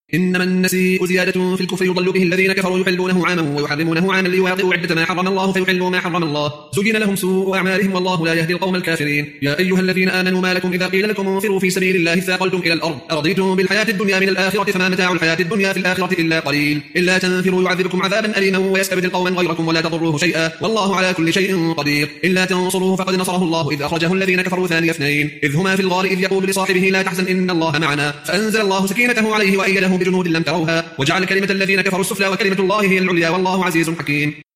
إنما النسيء زيادة في الكفر يضل به الذين كفروا يحلونه عاما ويحرمونه عاما ليواطئوا عدة ما حرم الله فيحلوا ما حرم الله زين لهم سوء أعمالهم والله لا يهدي القوم الكافرين. يا أيها الذين آمنوا ما لكم إذا قيل لكم انفروا في سبيل الله ثاقلتم إلى الأرض أرضيتم بالحياة الدنيا من الآخرة فما متاع الحياة الدنيا في الآخرة إلا قليل. إلا تنفروا يعذبكم عذابا أليما ويستبدل قوما غيركم ولا تضروه شيئا والله على كل شيء قدير. إلا تنصروه فقد نصره الله إذ أخرجه الذين كفروا ثاني اثنين إذ هما في الغار إذ يقول لصاحبه لا تحزن إن الله معنا فأنزل الله سكينته عليه وأيده بجنود لم تروها وجعل كلمة الذين كفروا السفلى وكلمة الله هي العليا والله عزيز حكيم.